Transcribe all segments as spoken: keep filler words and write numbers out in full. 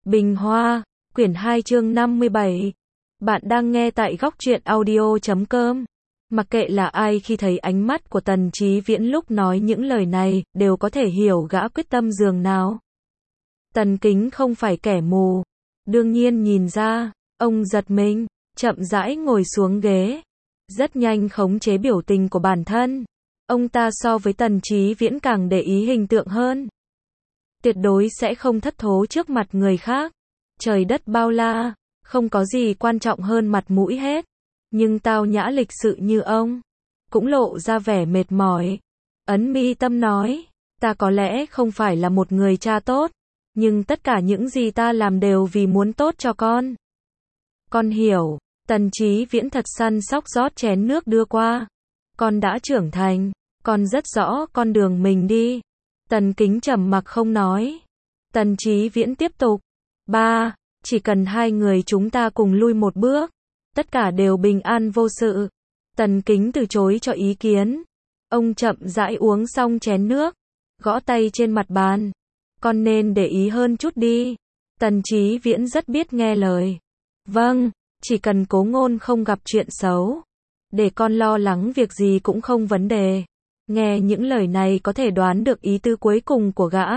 Bình Hoa, quyển hai chương năm mươi bảy. Bạn đang nghe tại góc truyện audio chấm com. Mặc kệ là ai khi thấy ánh mắt của Tần Chí Viễn lúc nói những lời này, đều có thể hiểu gã quyết tâm dường nào. Tần Kính không phải kẻ mù. Đương nhiên nhìn ra, ông giật mình, chậm rãi ngồi xuống ghế. Rất nhanh khống chế biểu tình của bản thân. Ông ta so với Tần Chí Viễn càng để ý hình tượng hơn. Tuyệt đối sẽ không thất thố trước mặt người khác. Trời đất bao la, không có gì quan trọng hơn mặt mũi hết. Nhưng tao nhã lịch sự như ông, cũng lộ ra vẻ mệt mỏi. Ấn mi tâm nói, ta có lẽ không phải là một người cha tốt, nhưng tất cả những gì ta làm đều vì muốn tốt cho con. Con hiểu. Tần Chí Viễn thật săn sóc rót chén nước đưa qua. Con đã trưởng thành, con rất rõ con đường mình đi. Tần Kính trầm mặc không nói. Tần Chí Viễn tiếp tục. Ba, chỉ cần hai người chúng ta cùng lui một bước, tất cả đều bình an vô sự. Tần Kính từ chối cho ý kiến. Ông chậm rãi uống xong chén nước, gõ tay trên mặt bàn. Con nên để ý hơn chút đi. Tần Chí Viễn rất biết nghe lời. Vâng, chỉ cần Cố Ngôn không gặp chuyện xấu, để con lo lắng việc gì cũng không vấn đề. Nghe những lời này có thể đoán được ý tư cuối cùng của gã.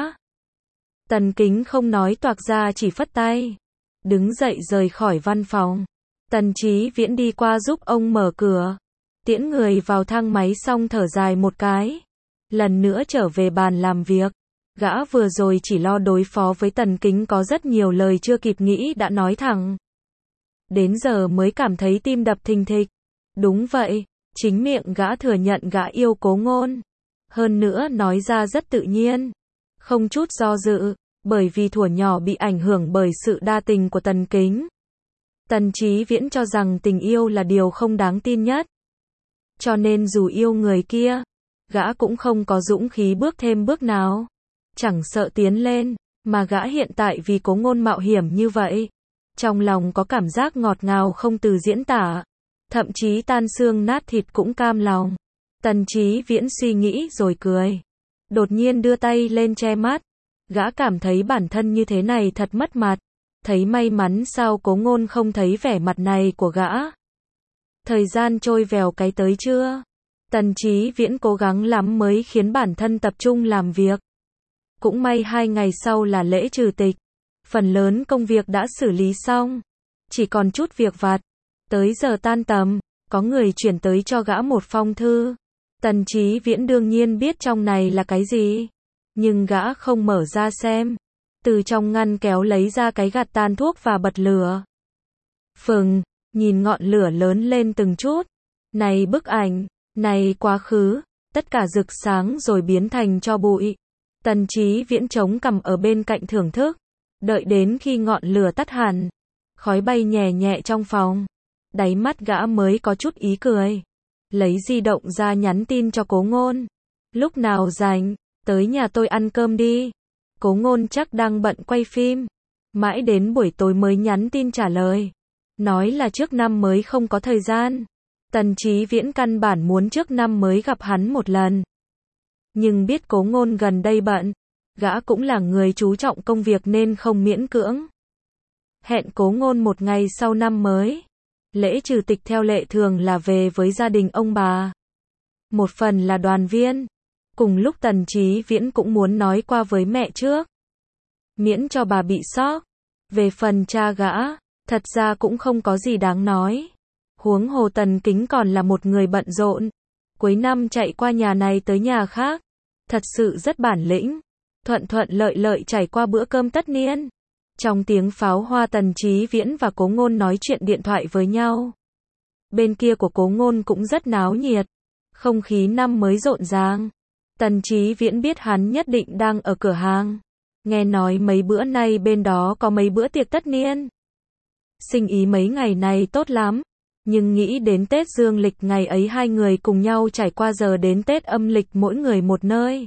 Tần Kính không nói toạc ra, chỉ phất tay, đứng dậy rời khỏi văn phòng. Tần Chí Viễn đi qua giúp ông mở cửa, tiễn người vào thang máy xong thở dài một cái, lần nữa trở về bàn làm việc. Gã vừa rồi chỉ lo đối phó với Tần Kính, có rất nhiều lời chưa kịp nghĩ đã nói thẳng. Đến giờ mới cảm thấy tim đập thình thịch. Đúng vậy, chính miệng gã thừa nhận gã yêu Cố Ngôn. Hơn nữa nói ra rất tự nhiên, không chút do dự, bởi vì thuở nhỏ bị ảnh hưởng bởi sự đa tình của Tần Kính. Tần Chí Viễn cho rằng tình yêu là điều không đáng tin nhất. Cho nên dù yêu người kia, gã cũng không có dũng khí bước thêm bước nào. Chẳng sợ tiến lên, mà gã hiện tại vì Cố Ngôn mạo hiểm như vậy. Trong lòng có cảm giác ngọt ngào không từ diễn tả. Thậm chí tan xương nát thịt cũng cam lòng. Tần Chí Viễn suy nghĩ rồi cười. Đột nhiên đưa tay lên che mắt. Gã cảm thấy bản thân như thế này thật mất mặt. Thấy may mắn sao Cố Ngôn không thấy vẻ mặt này của gã. Thời gian trôi vèo cái tới chưa? Tần Chí Viễn cố gắng lắm mới khiến bản thân tập trung làm việc. Cũng may hai ngày sau là lễ trừ tịch. Phần lớn công việc đã xử lý xong. Chỉ còn chút việc vặt. Tới giờ tan tầm, có người chuyển tới cho gã một phong thư. Tần Chí Viễn đương nhiên biết trong này là cái gì. Nhưng gã không mở ra xem. Từ trong ngăn kéo lấy ra cái gạt tàn thuốc và bật lửa. Phừng, nhìn ngọn lửa lớn lên từng chút. Này bức ảnh, này quá khứ, tất cả rực sáng rồi biến thành tro bụi. Tần Chí Viễn chống cằm ở bên cạnh thưởng thức. Đợi đến khi ngọn lửa tắt hẳn, khói bay nhẹ nhẹ trong phòng, đáy mắt gã mới có chút ý cười. Lấy di động ra nhắn tin cho Cố Ngôn. Lúc nào rảnh, tới nhà tôi ăn cơm đi. Cố Ngôn chắc đang bận quay phim. Mãi đến buổi tối mới nhắn tin trả lời. Nói là trước năm mới không có thời gian. Tần Chí Viễn căn bản muốn trước năm mới gặp hắn một lần. Nhưng biết Cố Ngôn gần đây bận. Gã cũng là người chú trọng công việc nên không miễn cưỡng. Hẹn Cố Ngôn một ngày sau năm mới. Lễ trừ tịch theo lệ thường là về với gia đình ông bà. Một phần là đoàn viên. Cùng lúc Tần Chí Viễn cũng muốn nói qua với mẹ trước. Miễn cho bà bị sốc. Về phần cha gã, thật ra cũng không có gì đáng nói. Huống hồ Tần Kính còn là một người bận rộn. Cuối năm chạy qua nhà này tới nhà khác. Thật sự rất bản lĩnh. Thuận thuận lợi lợi trải qua bữa cơm tất niên. Trong tiếng pháo hoa Tần Chí Viễn và Cố Ngôn nói chuyện điện thoại với nhau. Bên kia của Cố Ngôn cũng rất náo nhiệt. Không khí năm mới rộn ràng. Tần Chí Viễn biết hắn nhất định đang ở cửa hàng. Nghe nói mấy bữa nay bên đó có mấy bữa tiệc tất niên. Sinh ý mấy ngày này tốt lắm. Nhưng nghĩ đến Tết dương lịch ngày ấy hai người cùng nhau trải qua giờ đến Tết âm lịch mỗi người một nơi.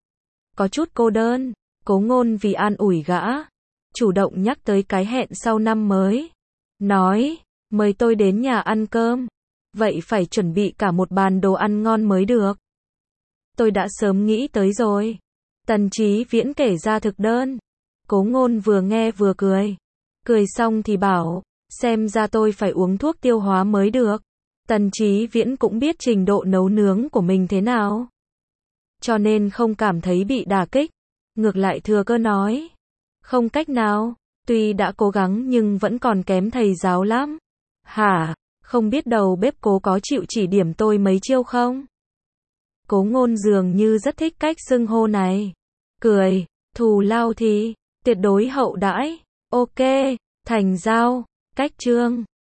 Có chút cô đơn. Cố Ngôn vì an ủi gã, chủ động nhắc tới cái hẹn sau năm mới. Nói, mời tôi đến nhà ăn cơm. Vậy phải chuẩn bị cả một bàn đồ ăn ngon mới được. Tôi đã sớm nghĩ tới rồi. Tần Chí Viễn kể ra thực đơn. Cố Ngôn vừa nghe vừa cười. Cười xong thì bảo, xem ra tôi phải uống thuốc tiêu hóa mới được. Tần Chí Viễn cũng biết trình độ nấu nướng của mình thế nào, cho nên không cảm thấy bị đả kích. Ngược lại thừa cơ nói, không cách nào, tuy đã cố gắng nhưng vẫn còn kém thầy giáo lắm. Hả, không biết đầu bếp Cố có chịu chỉ điểm tôi mấy chiêu không? Cố Ngôn dường như rất thích cách xưng hô này. Cười, thù lao thì tuyệt đối hậu đãi. Ok, thành giao, cách chương.